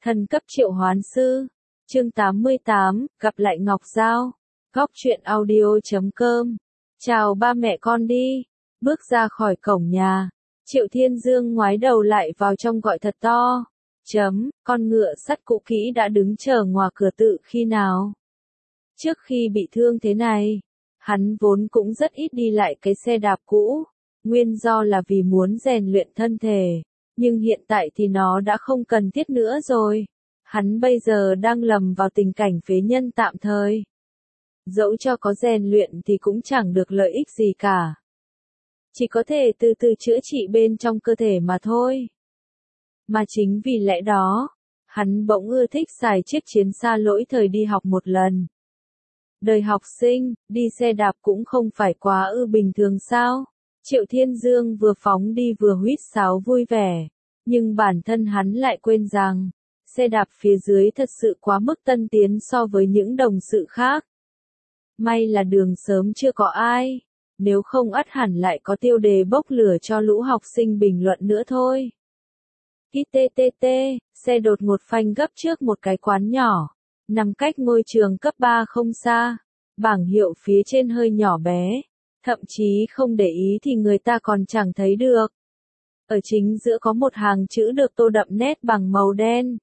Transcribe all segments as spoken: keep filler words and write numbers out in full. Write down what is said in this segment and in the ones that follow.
Thần cấp triệu hoán sư. Chương tám mươi tám, gặp lại Ngọc Giao. Góc truyện audio chấm com. Chào ba mẹ con đi. Bước ra khỏi cổng nhà, Triệu Thiên Dương ngoái đầu lại vào trong gọi thật to. Chấm, con ngựa sắt cũ kỹ đã đứng chờ ngoài cửa tự khi nào. Trước khi bị thương thế này, hắn vốn cũng rất ít đi lại cái xe đạp cũ. Nguyên do là vì muốn rèn luyện thân thể. Nhưng hiện tại thì nó đã không cần thiết nữa rồi. Hắn bây giờ đang lầm vào tình cảnh phế nhân tạm thời. Dẫu cho có rèn luyện thì cũng chẳng được lợi ích gì cả. Chỉ có thể từ từ chữa trị bên trong cơ thể mà thôi. Mà chính vì lẽ đó, hắn bỗng ưa thích xài chiếc chiến xa lỗi thời đi học một lần. Đời học sinh, đi xe đạp cũng không phải quá ư bình thường sao? Triệu Thiên Dương vừa phóng đi vừa huýt sáo vui vẻ. Nhưng bản thân hắn lại quên rằng, xe đạp phía dưới thật sự quá mức tân tiến so với những đồng sự khác. May là đường sớm chưa có ai. Nếu không ắt hẳn lại có tiêu đề bốc lửa cho lũ học sinh bình luận nữa thôi. i tê tê tê, xe đột ngột phanh gấp trước một cái quán nhỏ, nằm cách ngôi trường cấp ba không xa. Bảng hiệu phía trên hơi nhỏ bé, thậm chí không để ý thì người ta còn chẳng thấy được. Ở chính giữa có một hàng chữ được tô đậm nét bằng màu đen.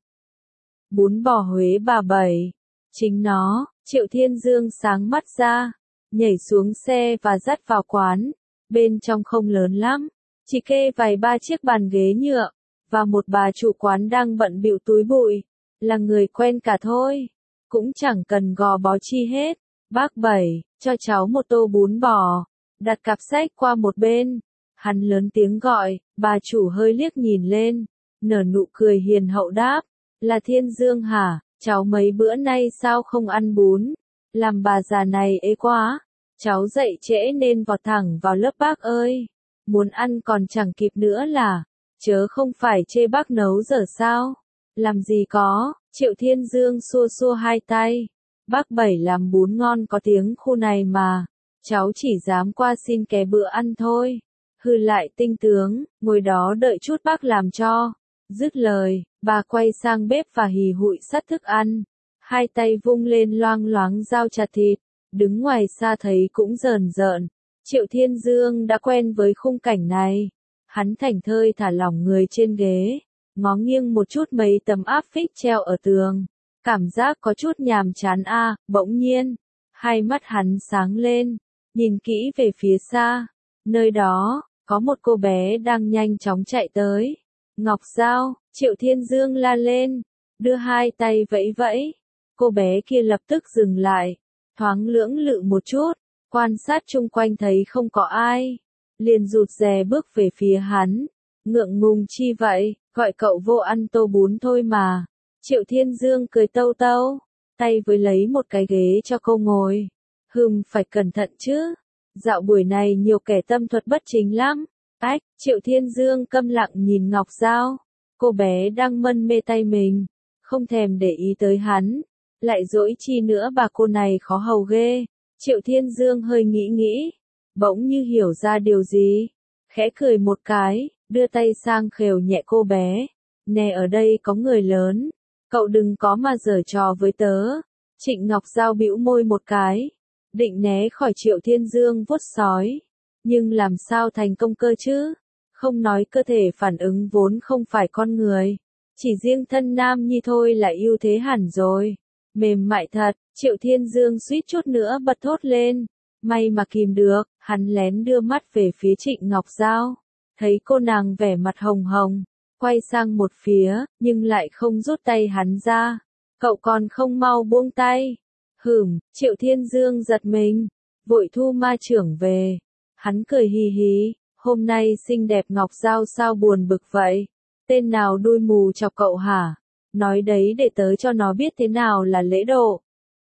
Bún bò Huế bà Bảy. Chính nó, Triệu Thiên Dương sáng mắt ra, nhảy xuống xe và dắt vào quán. Bên trong không lớn lắm, chỉ kê vài ba chiếc bàn ghế nhựa, và một bà chủ quán đang bận bịu túi bụi. Là người quen cả thôi, cũng chẳng cần gò bó chi hết. Bác Bảy, cho cháu một tô bún bò. Đặt cặp sách qua một bên. Hắn lớn tiếng gọi, bà chủ hơi liếc nhìn lên, nở nụ cười hiền hậu đáp, là Thiên Dương hả, cháu mấy bữa nay sao không ăn bún, làm bà già này ế quá, cháu dậy trễ nên vọt thẳng vào lớp bác ơi, muốn ăn còn chẳng kịp nữa là, chớ không phải chê bác nấu dở sao, làm gì có, Triệu Thiên Dương xua xua hai tay, bác Bảy làm bún ngon có tiếng khu này mà, cháu chỉ dám qua xin ké bữa ăn thôi. Hư lại tinh tướng, ngồi đó đợi chút bác làm cho. Dứt lời, bà quay sang bếp và hì hụi sắt thức ăn. Hai tay vung lên loang loáng dao chặt thịt. Đứng ngoài xa thấy cũng rờn rợn. Triệu Thiên Dương đã quen với khung cảnh này. Hắn thảnh thơi thả lỏng người trên ghế. Ngó nghiêng một chút mấy tấm áp phích treo ở tường. Cảm giác có chút nhàm chán a à, bỗng nhiên. Hai mắt hắn sáng lên. Nhìn kỹ về phía xa. Nơi đó, có một cô bé đang nhanh chóng chạy tới. Ngọc Giao, Triệu Thiên Dương la lên, đưa hai tay vẫy vẫy. Cô bé kia lập tức dừng lại, thoáng lưỡng lự một chút, quan sát chung quanh thấy không có ai. Liền rụt rè bước về phía hắn. Ngượng ngùng chi vậy, gọi cậu vô ăn tô bún thôi mà. Triệu Thiên Dương cười tâu tâu, tay với lấy một cái ghế cho cô ngồi. Hừm, phải cẩn thận chứ. Dạo buổi này nhiều kẻ tâm thuật bất chính lắm. Ách, Triệu Thiên Dương câm lặng nhìn Ngọc Giao. Cô bé đang mân mê tay mình. Không thèm để ý tới hắn. Lại dỗi chi nữa bà cô này khó hầu ghê. Triệu Thiên Dương hơi nghĩ nghĩ. Bỗng như hiểu ra điều gì. Khẽ cười một cái, đưa tay sang khều nhẹ cô bé. Nè ở đây có người lớn. Cậu đừng có mà giở trò với tớ. Trịnh Ngọc Giao bĩu môi một cái. Định né khỏi Triệu Thiên Dương vuốt sói. Nhưng làm sao thành công cơ chứ? Không nói cơ thể phản ứng vốn không phải con người. Chỉ riêng thân nam nhi thôi là ưu thế hẳn rồi. Mềm mại thật, Triệu Thiên Dương suýt chút nữa bật thốt lên. May mà kìm được, hắn lén đưa mắt về phía Trịnh Ngọc Giao. Thấy cô nàng vẻ mặt hồng hồng, quay sang một phía, nhưng lại không rút tay hắn ra. Cậu còn không mau buông tay. Hửm, Triệu Thiên Dương giật mình, vội thu ma trưởng về. Hắn cười hì hì, hôm nay xinh đẹp Ngọc Giao sao buồn bực vậy? Tên nào đuôi mù chọc cậu hả? Nói đấy để tớ cho nó biết thế nào là lễ độ.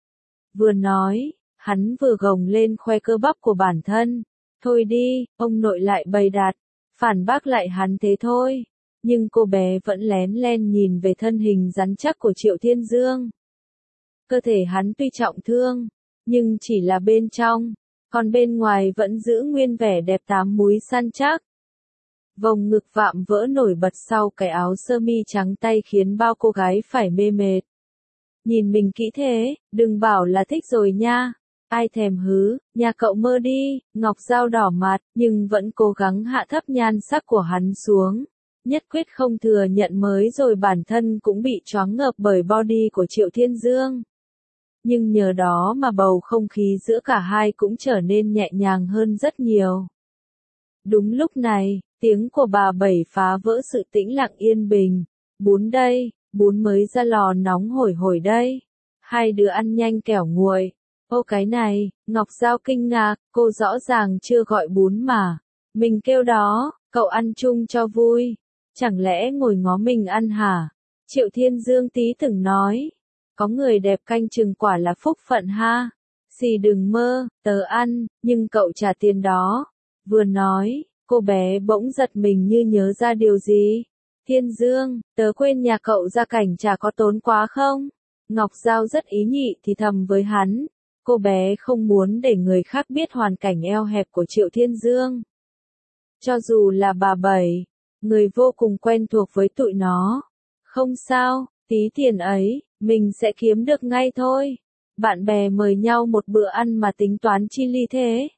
Vừa nói, hắn vừa gồng lên khoe cơ bắp của bản thân. Thôi đi, ông nội lại bày đặt, phản bác lại hắn thế thôi. Nhưng cô bé vẫn lén len nhìn về thân hình rắn chắc của Triệu Thiên Dương. Cơ thể hắn tuy trọng thương, nhưng chỉ là bên trong, còn bên ngoài vẫn giữ nguyên vẻ đẹp tám múi săn chắc. Vòng ngực vạm vỡ nổi bật sau cái áo sơ mi trắng tay khiến bao cô gái phải mê mệt. Nhìn mình kỹ thế, đừng bảo là thích rồi nha. Ai thèm hứ, nhà cậu mơ đi, Ngọc Giao đỏ mặt, nhưng vẫn cố gắng hạ thấp nhan sắc của hắn xuống. Nhất quyết không thừa nhận mới rồi bản thân cũng bị choáng ngợp bởi body của Triệu Thiên Dương. Nhưng nhờ đó mà bầu không khí giữa cả hai cũng trở nên nhẹ nhàng hơn rất nhiều. Đúng lúc này, tiếng của bà Bảy phá vỡ sự tĩnh lặng yên bình. Bún đây, bún mới ra lò nóng hổi hổi đây. Hai đứa ăn nhanh kẻo nguội. Ô cái này, Ngọc Giao kinh ngạc, cô rõ ràng chưa gọi bún mà. Mình kêu đó, cậu ăn chung cho vui. Chẳng lẽ ngồi ngó mình ăn hả? Triệu Thiên Dương tí từng nói. Có người đẹp canh chừng quả là phúc phận ha. Xì đừng mơ, tớ ăn, nhưng cậu trả tiền đó. Vừa nói, cô bé bỗng giật mình như nhớ ra điều gì. Thiên Dương, tớ quên nhà cậu gia cảnh chả có tốn quá không? Ngọc Giao rất ý nhị thì thầm với hắn. Cô bé không muốn để người khác biết hoàn cảnh eo hẹp của Triệu Thiên Dương. Cho dù là bà Bảy, người vô cùng quen thuộc với tụi nó. Không sao, tí tiền ấy, mình sẽ kiếm được ngay thôi. Bạn bè mời nhau một bữa ăn mà tính toán chi ly thế.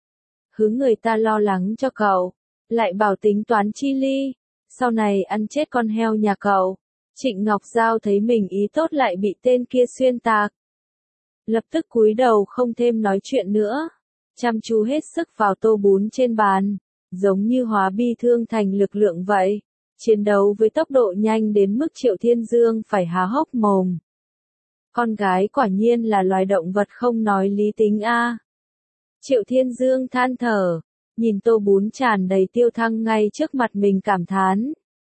Hứ người ta lo lắng cho cậu, lại bảo tính toán chi ly. Sau này ăn chết con heo nhà cậu. Trịnh Ngọc Giao thấy mình ý tốt lại bị tên kia xuyên tạc. Lập tức cúi đầu không thêm nói chuyện nữa. Chăm chú hết sức vào tô bún trên bàn. Giống như hóa bi thương thành lực lượng vậy. Chiến đấu với tốc độ nhanh đến mức Triệu Thiên Dương phải há hốc mồm. Con gái quả nhiên là loài động vật không nói lý tính a. Triệu Thiên Dương than thở. Nhìn tô bún tràn đầy tiêu thăng ngay trước mặt mình cảm thán.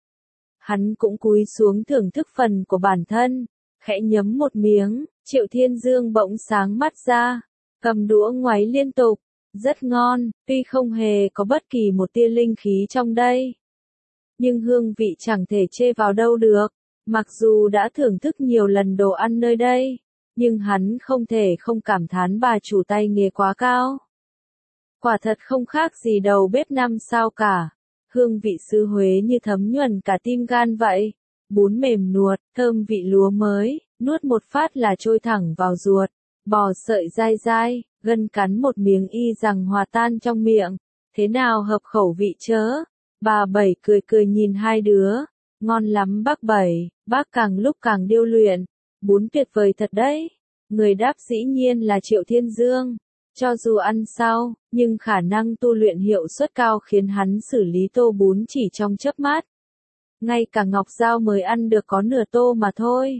Hắn cũng cúi xuống thưởng thức phần của bản thân. Khẽ nhấm một miếng, Triệu Thiên Dương bỗng sáng mắt ra. Cầm đũa ngoáy liên tục. Rất ngon, tuy không hề có bất kỳ một tia linh khí trong đây. Nhưng hương vị chẳng thể chê vào đâu được. Mặc dù đã thưởng thức nhiều lần đồ ăn nơi đây, nhưng hắn không thể không cảm thán bà chủ tay nghề quá cao. Quả thật không khác gì đầu bếp năm sao cả. Hương vị xứ Huế như thấm nhuần cả tim gan vậy. Bún mềm nuột, thơm vị lúa mới, nuốt một phát là trôi thẳng vào ruột. Bò sợi dai dai, gân cắn một miếng y rằng hòa tan trong miệng. Thế nào hợp khẩu vị chớ? Bà Bảy cười cười nhìn hai đứa. Ngon lắm bác Bảy, bác càng lúc càng điêu luyện. Bún tuyệt vời thật đấy. Người đáp dĩ nhiên là Triệu Thiên Dương. Cho dù ăn sau, nhưng khả năng tu luyện hiệu suất cao khiến hắn xử lý tô bún chỉ trong chớp mắt. Ngay cả Ngọc Giao mới ăn được có nửa tô mà thôi.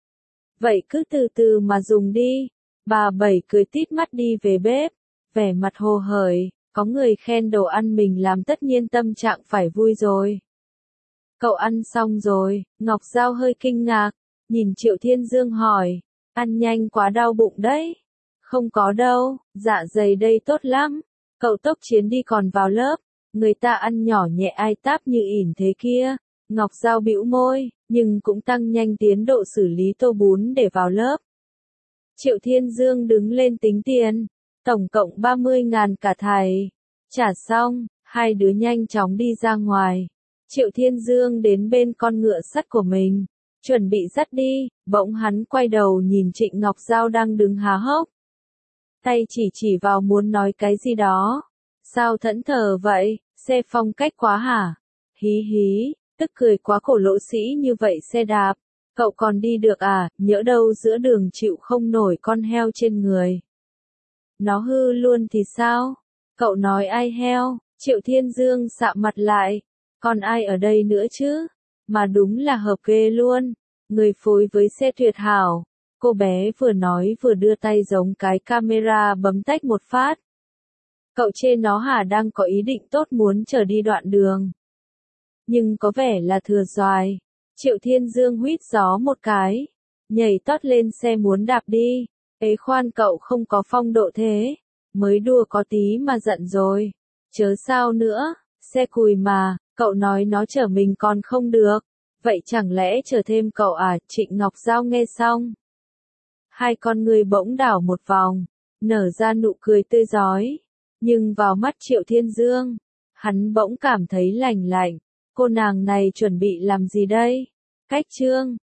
Vậy cứ từ từ mà dùng đi. Bà Bảy cười tít mắt đi về bếp, vẻ mặt hồ hởi, có người khen đồ ăn mình làm tất nhiên tâm trạng phải vui rồi. Cậu ăn xong rồi, Ngọc Giao hơi kinh ngạc, nhìn Triệu Thiên Dương hỏi, ăn nhanh quá đau bụng đấy. Không có đâu, dạ dày đây tốt lắm, cậu tốc chiến đi còn vào lớp, người ta ăn nhỏ nhẹ ai táp như ỉn thế kia. Ngọc Giao bĩu môi, nhưng cũng tăng nhanh tiến độ xử lý tô bún để vào lớp. Triệu Thiên Dương đứng lên tính tiền, tổng cộng ba mươi ngàn cả thầy. Trả xong, hai đứa nhanh chóng đi ra ngoài. Triệu Thiên Dương đến bên con ngựa sắt của mình, chuẩn bị dắt đi, bỗng hắn quay đầu nhìn Trịnh Ngọc Giao đang đứng há hốc. Tay chỉ chỉ vào muốn nói cái gì đó. Sao thẫn thờ vậy, xe phong cách quá hả? Hí hí, tức cười quá khổ lỗ sĩ như vậy xe đạp. Cậu còn đi được à, nhỡ đâu giữa đường chịu không nổi con heo trên người. Nó hư luôn thì sao? Cậu nói ai heo? Triệu Thiên Dương sạm mặt lại. Còn ai ở đây nữa chứ? Mà đúng là hợp ghê luôn. Người phối với xe tuyệt hảo. Cô bé vừa nói vừa đưa tay giống cái camera bấm tách một phát. Cậu chê nó hả đang có ý định tốt muốn chở đi đoạn đường. Nhưng có vẻ là thừa doài. Triệu Thiên Dương huýt gió một cái. Nhảy tót lên xe muốn đạp đi. Ế khoan cậu không có phong độ thế. Mới đùa có tí mà giận rồi. Chớ sao nữa, xe cùi mà, cậu nói nó chở mình còn không được. Vậy chẳng lẽ chở thêm cậu à? Trịnh Ngọc Giao nghe xong. Hai con người bỗng đảo một vòng, nở ra nụ cười tươi rói. Nhưng vào mắt Triệu Thiên Dương, Hắn bỗng cảm thấy lành lạnh, cô nàng này chuẩn bị làm gì đây? Cách chương